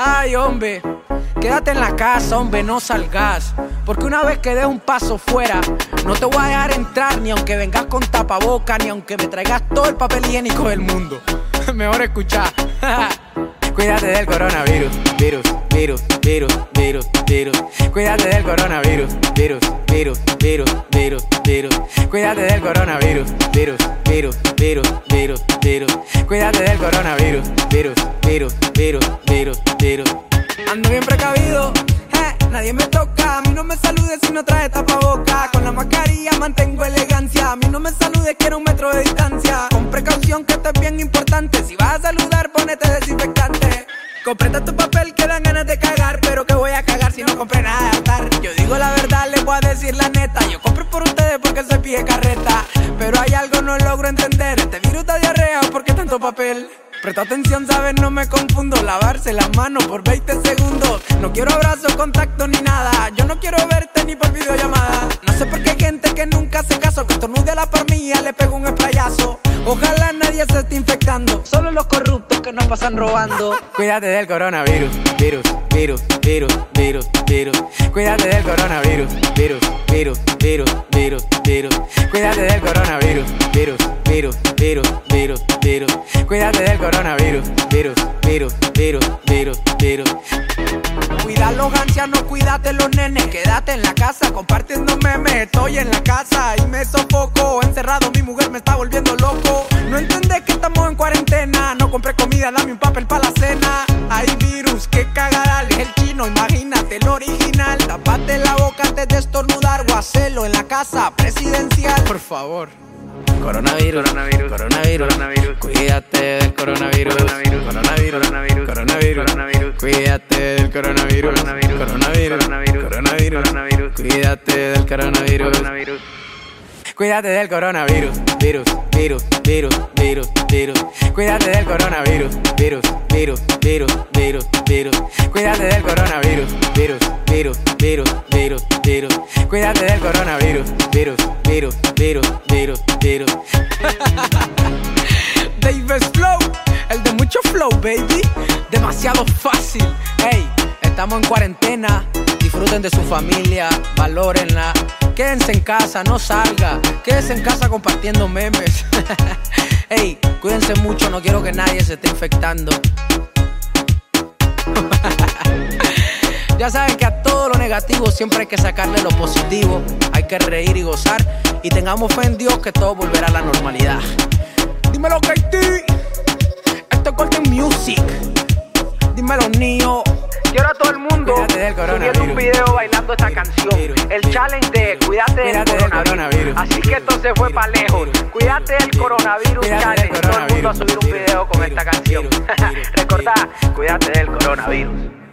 Ay, hombre, quédate en la casa, hombre, no salgas. Porque una vez que des un paso fuera, no te voy a dejar entrar, ni aunque vengas con tapaboca, ni aunque me traigas todo el papel higiénico del mundo. Mejor escuchar. Cuídate del coronavirus, virus, virus, virus, virus, virus. Cuídate del coronavirus, virus, virus, virus, virus, virus. Cuídate del coronavirus, virus, virus, virus, virus, virus. Cuídate del coronavirus, virus, virus, virus, virus, virus. Ando bien precavido, nadie me toca. A mí no me saludes si no trae tapaboca. Con la mascarilla mantengo elegancia. A mí no me saludes, quiero 1 metro de distancia. Con precaución que esto es bien importante. Si vas a saludar, ponete desinfectante. Compré tu papel que dan ganas de cagar, pero que voy a cagar si no compré nada de hartar. Yo digo la verdad, les voy a decir la neta. Yo compro por ustedes porque soy pie carreta. Pero hay algo no logro entender. Este virus da diarrea, ¿por qué tanto papel? Presta atención, sabes, no me confundo. Lavarse las manos por 20 segundos. No quiero abrazos, contacto ni nada. Yo no quiero verte ni por videollamada. No sé por qué hay gente que nunca hace caso. Que estornude a la parmilla, le pego un sprayazo. Ojalá nadie se esté infectando. Solo los corruptos que nos pasan robando. Cuídate del coronavirus, virus, virus, virus, virus, virus. Cuídate del coronavirus, virus, virus, virus, virus, virus. Cuídate del coronavirus, virus, virus, virus, virus, virus. Cuídate del coronavirus, virus, virus, virus, virus, virus. Cuida los ancianos, cuídate los nenes. Quédate en la casa compartiendo memes. Estoy en la casa y me sofoco. Encerrado, mi mujer me está volviendo loco. No entendés que estamos en cuarentena. No compré comida, dame un papel para la cena. Hay virus, qué cagadal. Es el chino, imagínate el original. Tapate la boca antes de estornudar o hacelo en la casa presidencial. Por favor. Coronavirus, coronavirus, coronavirus, coronavirus. Cuídate del coronavirus, coronavirus, coronavirus, coronavirus, coronavirus, coronavirus. Cuídate del coronavirus, coronavirus, coronavirus, coronavirus, coronavirus, coronavirus. Cuídate del coronavirus, coronavirus. Cuídate del coronavirus, virus, virus, virus, virus, virus. Cuídate del coronavirus, virus, virus, virus, virus, virus. Cuídate del coronavirus, virus, virus, virus, virus, virus. Cuídate del coronavirus, virus, virus, virus, virus, virus. David Flow, el de mucho flow, baby. Demasiado fácil. Hey, estamos en cuarentena. Disfruten de su familia, valórenla. Quédense en casa, no salga. Quédense en casa compartiendo memes. Hey, cuídense mucho, no quiero que nadie se esté infectando. Ya saben que a todo lo negativo siempre hay que sacarle lo positivo. Hay que reír y gozar. Y tengamos fe en Dios que todo volverá a la normalidad. Dímelo, KT. Esto es Golden Music. Dímelo, Nio. Quiero a todo el mundo subiendo un video bailando esta canción. El challenge de cuídate del coronavirus. Así que esto se fue para lejos. Cuídate del coronavirus challenge. Todo el mundo a subir un video con esta canción. Recordá, cuídate del coronavirus.